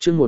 chương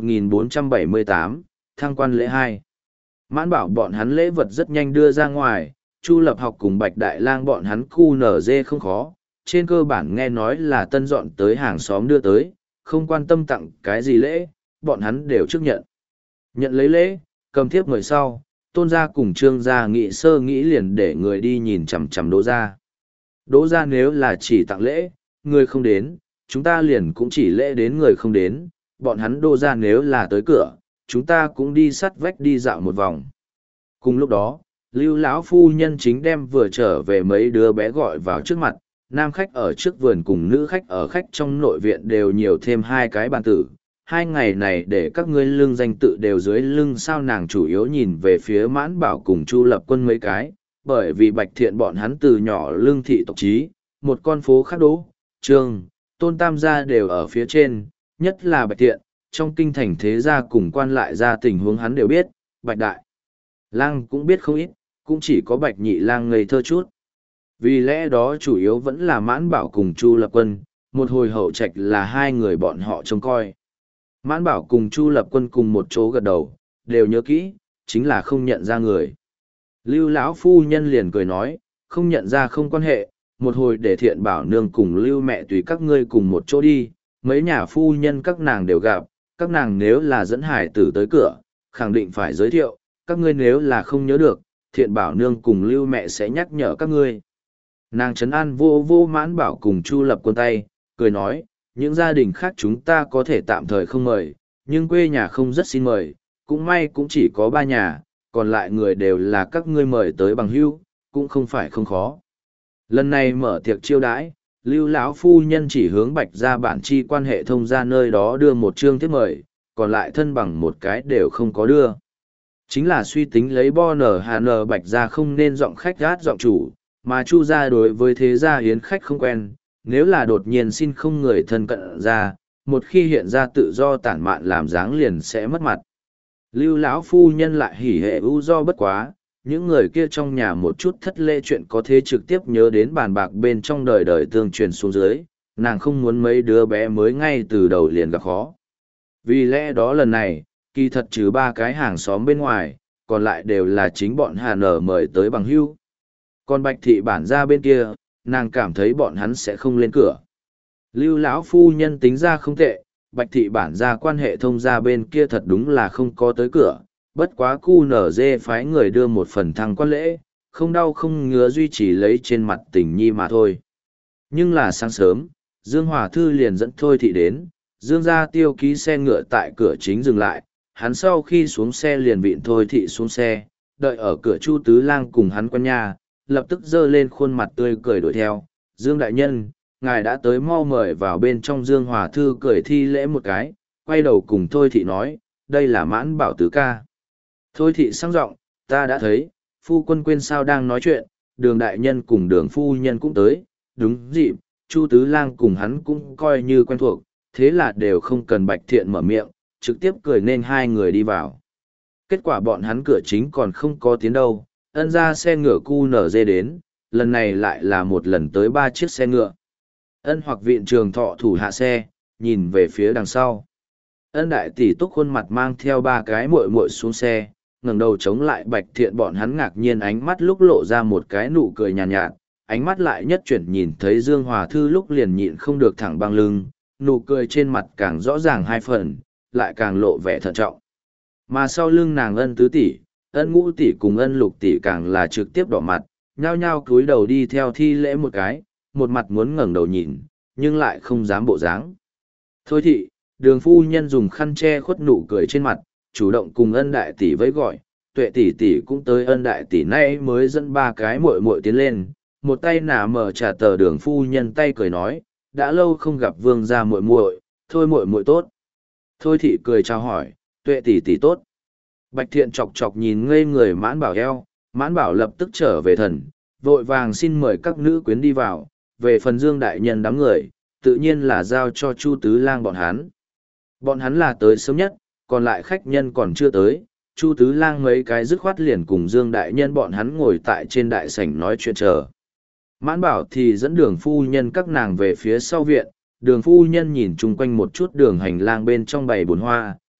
1478, thăng quan lễ 2. Mãn bảo bọn hắn lễ vật rất nhanh đưa ra ngoài, Chu Lập Học cùng Bạch Đại Lang bọn hắn khu nở dê không khó, trên cơ bản nghe nói là tân dọn tới hàng xóm đưa tới, không quan tâm tặng cái gì lễ, bọn hắn đều trước nhận. Nhận lấy lễ, cầm thiếp người sau, Tôn gia cùng Trương gia nghĩ sơ nghĩ liền để người đi nhìn chằm chằm Đỗ gia. Đỗ gia nếu là chỉ tặng lễ, người không đến, chúng ta liền cũng chỉ lễ đến người không đến, bọn hắn Đỗ gia nếu là tới cửa, chúng ta cũng đi sắt vách đi dạo một vòng. Cùng lúc đó, Lưu lão phu nhân chính đem vừa trở về mấy đứa bé gọi vào trước mặt, nam khách ở trước vườn cùng nữ khách ở khách trong nội viện đều nhiều thêm hai cái bàn tử. 2 ngày này để các ngươi lưng danh tự đều dưới lưng sao nàng chủ yếu nhìn về phía Mãn Bảo cùng Chu Lập Quân mấy cái, bởi vì Bạch Thiện bọn hắn từ nhỏ lương thị tộc chí, một con phố khác Đỗ, Trương, Tôn Tam gia đều ở phía trên, nhất là Bạch Thiện, trong kinh thành thế gia cùng quan lại gia tình huống hắn đều biết, Bạch Đại Lang cũng biết không ít, cũng chỉ có Bạch Nhị Lang ngây thơ chút. Vì lẽ đó chủ yếu vẫn là Mãn Bảo cùng Chu Lập Quân, một hồi hậu trạch là hai người bọn họ trông coi. Mãn Bảo cùng Chu Lập Quân cùng một chỗ gật đầu, đều nhớ kỹ, chính là không nhận ra người. Lưu lão phu nhân liền cười nói, không nhận ra không quan hệ, một hồi để Thiện Bảo nương cùng Lưu mẹ tùy các ngươi cùng một chỗ đi, mấy nhà phu nhân các nàng đều gặp, các nàng nếu là dẫn hải tử tới cửa, khẳng định phải giới thiệu, các ngươi nếu là không nhớ được, Thiện Bảo nương cùng Lưu mẹ sẽ nhắc nhở các ngươi. Nàng trấn an vô vô Mãn Bảo cùng Chu Lập Quân tay, cười nói, những gia đình khác chúng ta có thể tạm thời không mời, nhưng quê nhà không rất xin mời, cũng may cũng chỉ có 3 nhà, còn lại người đều là các ngươi mời tới bằng hữu, cũng không phải không khó. Lần này mở tiệc chiêu đãi, Lưu lão phu nhân chỉ hướng Bạch gia bản chi quan hệ thông ra nơi đó đưa một chương thiếp mời, còn lại thân bằng một cái đều không có đưa. Chính là suy tính lấy bo nở hà nở Bạch gia không nên giọng khách gát giọng chủ, mà Chu gia đối với thế gia hiến khách không quen, nếu là đột nhiên xin không người thân cận ra, một khi hiện ra tự do tản mạn làm dáng liền sẽ mất mặt. Lưu lão phu nhân lại hỉ hệ ưu do bất quá, những người kia trong nhà một chút thất lễ chuyện có thể trực tiếp nhớ đến bàn bạc bên trong đời đời tương truyền xuống dưới, nàng không muốn mấy đứa bé mới ngay từ đầu liền gặp khó. Vì lẽ đó lần này, kỳ thật trừ 3 cái hàng xóm bên ngoài, còn lại đều là chính bọn Hà Nở mời tới bằng hữu. Còn Bạch thị bản gia bên kia, nàng cảm thấy bọn hắn sẽ không lên cửa. Lưu lão phu nhân tính ra không tệ, Bạch thị bản gia quan hệ thông gia bên kia thật đúng là không có tới cửa, bất quá cu nở dê phái người đưa một phần thăng quan lễ, không đau không ngứa duy trì lấy trên mặt tình nhi mà thôi. Nhưng là sáng sớm, Dương Hòa Thư liền dẫn Thôi thị đến, Dương gia tiêu ký xe ngựa tại cửa chính dừng lại, hắn sau khi xuống xe liền vịn Thôi thị xuống xe, đợi ở cửa Chu Tứ Lang cùng hắn quan nhà, lập tức giơ lên khuôn mặt tươi cười đuổi theo, Dương đại nhân, ngài đã tới mau mời vào bên trong. Dương Hòa Thư cười thi lễ một cái, quay đầu cùng Thôi thị nói, đây là Mãn Bảo tứ ca. Thôi thị sang giọng, ta đã thấy, phu quân quên sao đang nói chuyện, Đường đại nhân cùng Đường phu nhân cũng tới, đúng dịp, Chu Tứ Lang cùng hắn cũng coi như quen thuộc, thế là đều không cần Bạch Thiện mở miệng, trực tiếp cười nên hai người đi vào. Kết quả bọn hắn cửa chính còn không có tiến đâu, ân ra xe ngựa cu nở dê đến, lần này lại là một lần tới 3 chiếc xe ngựa. Ân hoặc viện trường thọ thủ hạ xe, nhìn về phía đằng sau. Ân đại tỷ túc khuôn mặt mang theo 3 cái muội muội xuống xe, ngẩng đầu chống lại Bạch Thiện, bọn hắn ngạc nhiên ánh mắt lúc lộ ra một cái nụ cười nhàn nhạt, ánh mắt lại nhất chuyển nhìn thấy Dương Hòa Thư lúc liền nhịn không được thẳng băng lưng, nụ cười trên mặt càng rõ ràng 2 phần, lại càng lộ vẻ thận trọng. Mà sau lưng nàng Ân tứ tỷ, Ân ngũ tỷ cùng Ân lục tỷ càng là trực tiếp đỏ mặt, nhao nhao cúi đầu đi theo thi lễ một cái, một mặt muốn ngẩng đầu nhìn, nhưng lại không dám bộ dáng. Thôi thị, Đường phu nhân dùng khăn che khuất nụ cười trên mặt, chủ động cùng Ân đại tỷ với gọi, Tuệ tỷ tỷ cũng tới. Ân đại tỷ nay mới dẫn 3 cái muội muội tiến lên, một tay nả mở trả tờ. Đường phu nhân tay cười nói, đã lâu không gặp vương gia muội muội, Thôi muội muội tốt. Thôi thị cười chào hỏi, Tuệ tỷ tỷ tốt. Bạch Thiện chọc chọc nhìn ngây người Mãn Bảo eo, Mãn Bảo lập tức trở về thần, vội vàng xin mời các nữ quyến đi vào, về phần Dương đại nhân đám người, tự nhiên là giao cho Chu Tứ Lang bọn hắn. Bọn hắn là tới sớm nhất, còn lại khách nhân còn chưa tới, Chu Tứ Lang mấy cái dứt khoát liền cùng Dương đại nhân bọn hắn ngồi tại trên đại sảnh nói chuyện chờ. Mãn Bảo thì dẫn Đường phu nhân các nàng về phía sau viện, Đường phu nhân nhìn chung quanh một chút đường hành lang bên trong bày bồn hoa,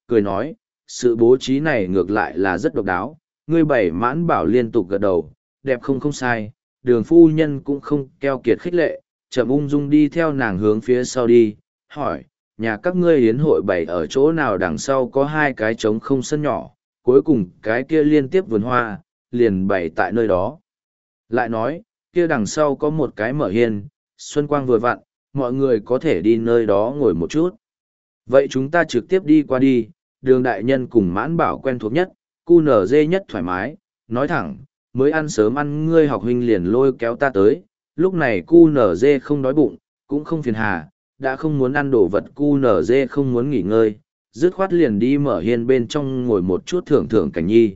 cười nói, sự bố trí này ngược lại là rất độc đáo, ngươi bảy Mãn Bảo liên tục gật đầu, đẹp không sai, Đường phu nhân cũng không keo kiệt khích lệ, chậm ung dung đi theo nàng hướng phía sau đi, hỏi, nhà các ngươi yến hội bày ở chỗ nào đằng sau có hai cái trống không sân nhỏ, cuối cùng cái kia liên tiếp vườn hoa, liền bày tại nơi đó. Lại nói, kia đằng sau có một cái mở hiên, xuân quang vừa vặn, mọi người có thể đi nơi đó ngồi một chút. Vậy chúng ta trực tiếp đi qua đi, Đường đại nhân cùng Mãn Bảo quen thuộc nhất, cu nở dê nhất thoải mái, nói thẳng, mới ăn sớm ăn ngươi học huynh liền lôi kéo ta tới, lúc này cu nở dê không đói bụng, cũng không phiền hà, đã không muốn ăn đồ vật cu nở dê không muốn nghỉ ngơi, dứt khoát liền đi mở hiên bên trong ngồi một chút thưởng thưởng cảnh nhi.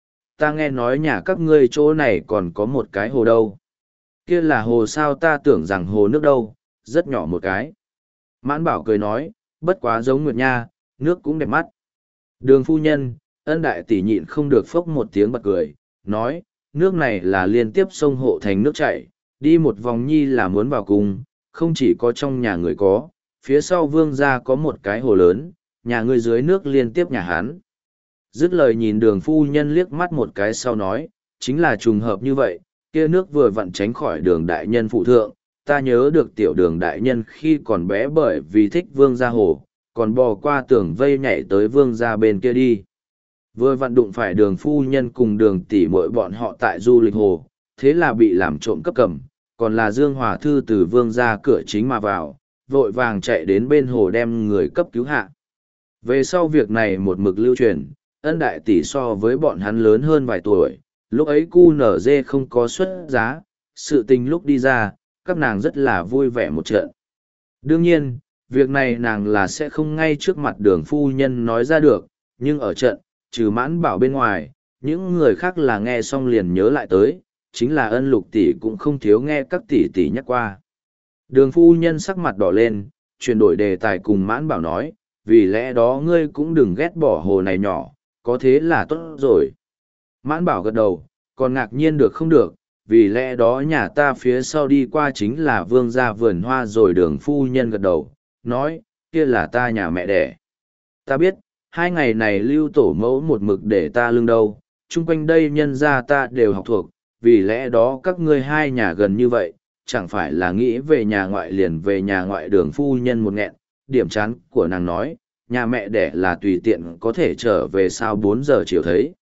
Ta nghe nói nhà các ngươi chỗ này còn có một cái hồ đâu. Kia là hồ sao, ta tưởng rằng hồ nước đâu, rất nhỏ một cái. Mãn Bảo cười nói, bất quá giống Nguyệt Nha, nước cũng đẹp mắt. Đường phu nhân, Ân đại tỷ nhịn không được phốc một tiếng bật cười, nói, nước này là liên tiếp sông hộ thành nước chảy, đi một vòng nhi là muốn vào cung, không chỉ có trong nhà người có, phía sau vương gia có một cái hồ lớn, nhà ngươi dưới nước liên tiếp nhà hán. Dứt lời nhìn Đường phu nhân liếc mắt một cái sau nói, chính là trùng hợp như vậy, kia nước vừa vặn tránh khỏi Đường đại nhân phụ thượng, ta nhớ được tiểu Đường đại nhân khi còn bé bởi vì thích vương gia hồ, còn bò qua tường vây nhảy tới vương gia bên kia đi. Vừa vặn đụng phải Đường phu nhân cùng Đường tỷ muội bọn họ tại du lịch hồ, thế là bị làm trộm cấp cầm, còn là Dương Hòa Thư từ vương gia cửa chính mà vào, vội vàng chạy đến bên hồ đem người cấp cứu hạ. Về sau việc này một mực lưu truyền, Ân đại tỷ so với bọn hắn lớn hơn vài tuổi, lúc ấy cu nở dê không có xuất giá, sự tình lúc đi ra, các nàng rất là vui vẻ một trận. Đương nhiên, việc này nàng là sẽ không ngay trước mặt Đường phu nhân nói ra được, nhưng ở trận, trừ Mãn Bảo bên ngoài, những người khác là nghe xong liền nhớ lại tới, chính là Ân lục tỷ cũng không thiếu nghe các tỷ tỷ nhắc qua. Đường phu nhân sắc mặt đỏ lên, chuyển đổi đề tài cùng Mãn Bảo nói, vì lẽ đó ngươi cũng đừng ghét bỏ hồ này nhỏ, có thế là tốt rồi. Mãn Bảo gật đầu, còn ngạc nhiên được không được, vì lẽ đó nhà ta phía sau đi qua chính là vương gia vườn hoa rồi. Đường phu nhân gật đầu, nói, kia là ta nhà mẹ đẻ. Ta biết, 2 ngày này lưu tổ mẫu một mực để ta lưng đâu, chung quanh đây nhân gia ta đều học thuộc, vì lẽ đó các ngươi hai nhà gần như vậy, chẳng phải là nghĩ về nhà ngoại liền về nhà ngoại. Đường phu nhân một nghẹn, điểm chán của nàng nói, nhà mẹ đẻ là tùy tiện có thể trở về sau 4 giờ chiều thấy.